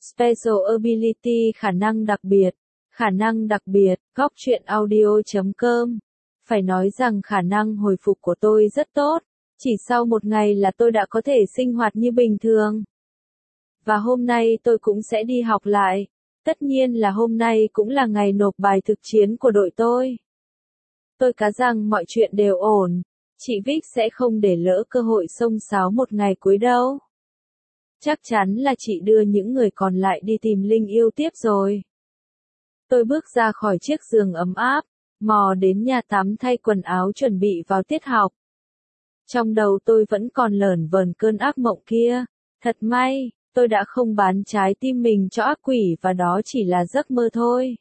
Special ability khả năng đặc biệt. Khả năng đặc biệt, góc truyện audio.com. Phải nói rằng khả năng hồi phục của tôi rất tốt. Chỉ sau một ngày là tôi đã có thể sinh hoạt như bình thường. Và hôm nay tôi cũng sẽ đi học lại. Tất nhiên là hôm nay cũng là ngày nộp bài thực chiến của đội tôi. Tôi cá rằng mọi chuyện đều ổn. Chị Vic sẽ không để lỡ cơ hội xông xáo một ngày cuối đâu. Chắc chắn là chị đưa những người còn lại đi tìm Linh yêu tiếp rồi. Tôi bước ra khỏi chiếc giường ấm áp, mò đến nhà tắm thay quần áo chuẩn bị vào tiết học. Trong đầu tôi vẫn còn lởn vởn cơn ác mộng kia. Thật may, tôi đã không bán trái tim mình cho ác quỷ và đó chỉ là giấc mơ thôi.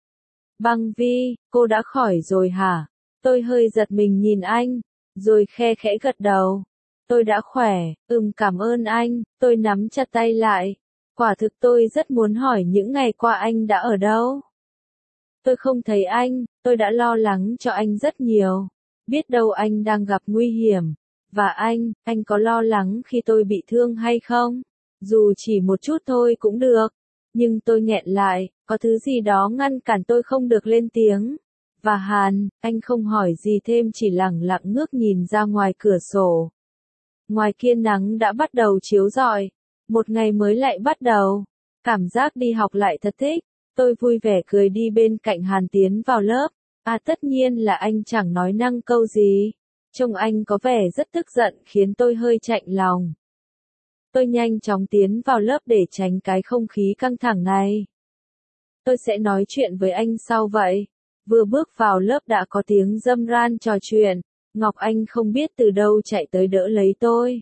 Băng Vi, cô đã khỏi rồi hả? Tôi hơi giật mình nhìn anh, rồi khe khẽ gật đầu. Tôi đã khỏe, cảm ơn anh, tôi nắm chặt tay lại. Quả thực tôi rất muốn hỏi những ngày qua anh đã ở đâu. Tôi không thấy anh, tôi đã lo lắng cho anh rất nhiều. Biết đâu anh đang gặp nguy hiểm. Và anh có lo lắng khi tôi bị thương hay không? Dù chỉ một chút thôi cũng được. Nhưng tôi nghẹn lại, có thứ gì đó ngăn cản tôi không được lên tiếng. Và Hàn, anh không hỏi gì thêm chỉ lẳng lặng ngước nhìn ra ngoài cửa sổ. Ngoài kia nắng đã bắt đầu chiếu rọi. Một ngày mới lại bắt đầu. Cảm giác đi học lại thật thích. Tôi vui vẻ cười đi bên cạnh Hàn tiến vào lớp. Tất nhiên là anh chẳng nói năng câu gì. Trông anh có vẻ rất tức giận khiến tôi hơi chạnh lòng. Tôi nhanh chóng tiến vào lớp để tránh cái không khí căng thẳng này. Tôi sẽ nói chuyện với anh sau vậy. Vừa bước vào lớp đã có tiếng râm ran trò chuyện. Ngọc Anh không biết từ đâu chạy tới đỡ lấy tôi.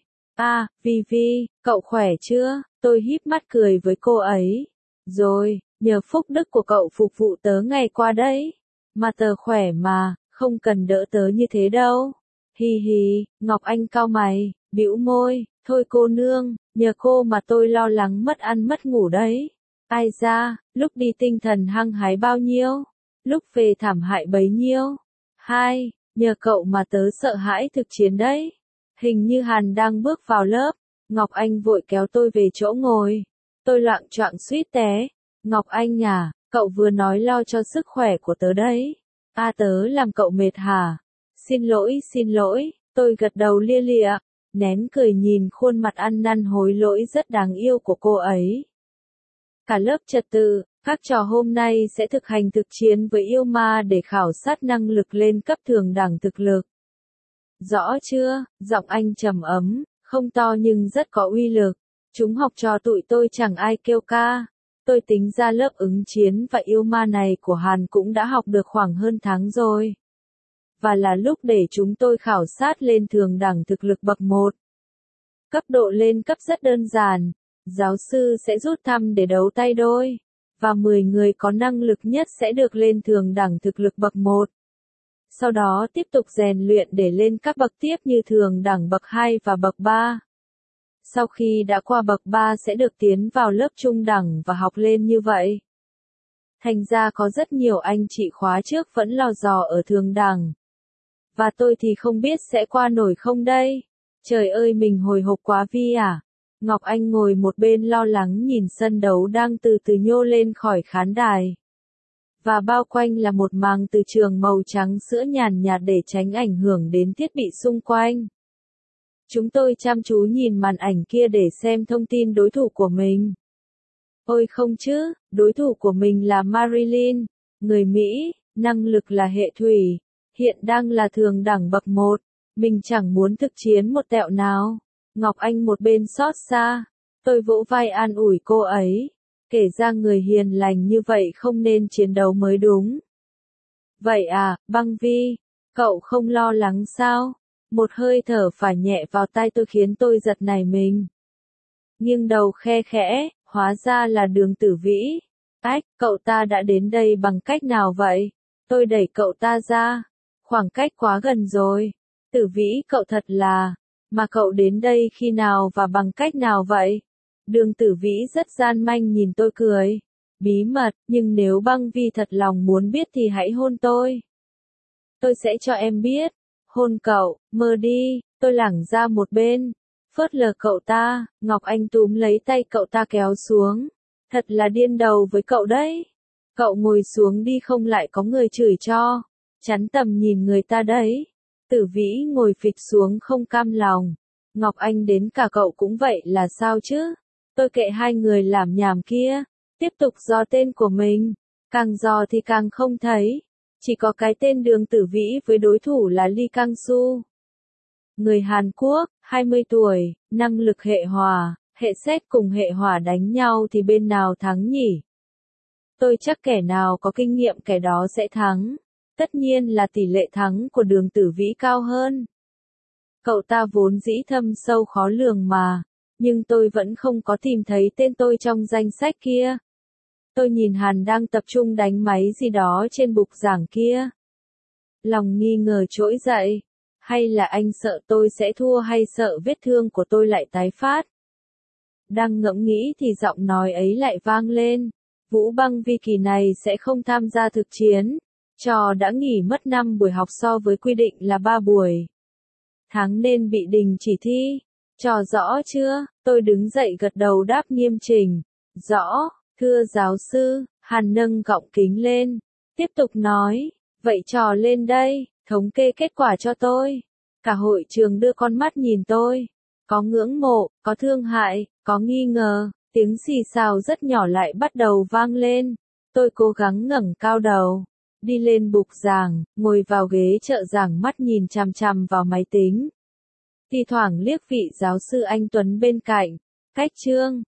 Vi, cậu khỏe chưa? Tôi híp mắt cười với cô ấy. Rồi, nhờ phúc đức của cậu phục vụ tớ ngày qua đấy. Mà tớ khỏe mà, không cần đỡ tớ như thế đâu. Hi, Ngọc Anh cau mày, bĩu môi, thôi cô nương, nhờ cô mà tôi lo lắng mất ăn mất ngủ đấy. Ai ra, lúc đi tinh thần hăng hái bao nhiêu, lúc về thảm hại bấy nhiêu. Nhờ cậu mà tớ sợ hãi thực chiến đấy. Hình như Hàn đang bước vào lớp, Ngọc Anh vội kéo tôi về chỗ ngồi. Tôi loạng choạng suýt té. Ngọc Anh à, cậu vừa nói lo cho sức khỏe của tớ đấy. Tớ làm cậu mệt hả? Xin lỗi, tôi gật đầu lia lịa, nén cười nhìn khuôn mặt ăn năn hối lỗi rất đáng yêu của cô ấy. Cả lớp trật tự, các trò hôm nay sẽ thực hành thực chiến với yêu ma để khảo sát năng lực lên cấp thường đẳng thực lực. Rõ chưa? Giọng anh trầm ấm, không to nhưng rất có uy lực. Chúng học trò tụi tôi chẳng ai kêu ca. Tôi tính ra lớp ứng chiến và yêu ma này của Hàn cũng đã học được khoảng hơn tháng rồi. Và là lúc để chúng tôi khảo sát lên thường đẳng thực lực bậc 1. Cấp độ lên cấp rất đơn giản. Giáo sư sẽ rút thăm để đấu tay đôi. Và 10 người có năng lực nhất sẽ được lên thường đẳng thực lực bậc 1. Sau đó tiếp tục rèn luyện để lên các bậc tiếp như thường đẳng bậc 2 và bậc 3. Sau khi đã qua bậc 3 sẽ được tiến vào lớp trung đẳng và học lên như vậy. Thành ra có rất nhiều anh chị khóa trước vẫn lò dò ở thường đẳng. Và tôi thì không biết sẽ qua nổi không đây. Trời ơi mình hồi hộp quá Vi à. Ngọc Anh ngồi một bên lo lắng nhìn sân đấu đang từ từ nhô lên khỏi khán đài. Và bao quanh là một màng từ trường màu trắng sữa nhàn nhạt để tránh ảnh hưởng đến thiết bị xung quanh. Chúng tôi chăm chú nhìn màn ảnh kia để xem thông tin đối thủ của mình. Ôi không chứ, đối thủ của mình là Marilyn, người Mỹ, năng lực là hệ thủy, hiện đang là thường đẳng bậc 1. Mình chẳng muốn thực chiến một tẹo nào. Ngọc Anh một bên xót xa. Tôi vỗ vai an ủi cô ấy. Kể ra người hiền lành như vậy không nên chiến đấu mới đúng. Vậy à, Băng Vi, cậu không lo lắng sao? Một hơi thở phải nhẹ vào tai tôi khiến tôi giật nảy mình. Nghiêng đầu khe khẽ, hóa ra là Đường Tử Vĩ. Cậu ta đã đến đây bằng cách nào vậy? Tôi đẩy cậu ta ra. Khoảng cách quá gần rồi. Tử Vĩ cậu thật là, mà cậu đến đây khi nào và bằng cách nào vậy? Đường Tử Vĩ rất gian manh nhìn tôi cười. Bí mật, nhưng nếu Băng Vi thật lòng muốn biết thì hãy hôn tôi. Tôi sẽ cho em biết. Hôn cậu, mơ đi, tôi lảng ra một bên. Phớt lờ cậu ta, Ngọc Anh túm lấy tay cậu ta kéo xuống. Thật là điên đầu với cậu đấy. Cậu ngồi xuống đi không lại có người chửi cho. Chắn tầm nhìn người ta đấy. Tử Vĩ ngồi phịch xuống không cam lòng. Ngọc Anh đến cả cậu cũng vậy là sao chứ? Tôi kệ hai người làm nhảm kia. Tiếp tục dò tên của mình. Càng dò thì càng không thấy. Chỉ có cái tên Đường Tử Vĩ với đối thủ là Lee Kang Soo. Người Hàn Quốc, 20 tuổi, năng lực hệ hỏa, hệ sét cùng hệ hỏa đánh nhau thì bên nào thắng nhỉ? Tôi chắc kẻ nào có kinh nghiệm kẻ đó sẽ thắng. Tất nhiên là tỷ lệ thắng của Đường Tử Vĩ cao hơn. Cậu ta vốn dĩ thâm sâu khó lường mà, nhưng tôi vẫn không có tìm thấy tên tôi trong danh sách kia. Tôi nhìn Hàn đang tập trung đánh máy gì đó trên bục giảng kia. Lòng nghi ngờ trỗi dậy. Hay là anh sợ tôi sẽ thua hay sợ vết thương của tôi lại tái phát? Đang ngẫm nghĩ thì giọng nói ấy lại vang lên. Vũ Băng Vi kỳ này sẽ không tham gia thực chiến. Trò đã nghỉ mất 5 buổi học so với quy định là 3 buổi. Tháng nên bị đình chỉ thi. Trò rõ chưa? Tôi đứng dậy gật đầu đáp nghiêm chỉnh. Rõ, thưa giáo sư. Hàn nâng gọng kính lên. Tiếp tục nói. Vậy trò lên đây, thống kê kết quả cho tôi. Cả hội trường đưa con mắt nhìn tôi. Có ngưỡng mộ, có thương hại, có nghi ngờ. Tiếng xì xào rất nhỏ lại bắt đầu vang lên. Tôi cố gắng ngẩng cao đầu. Đi lên bục giảng, ngồi vào ghế trợ giảng mắt nhìn chằm chằm vào máy tính. Thi thoảng liếc vị giáo sư anh Tuấn bên cạnh. Cách chương.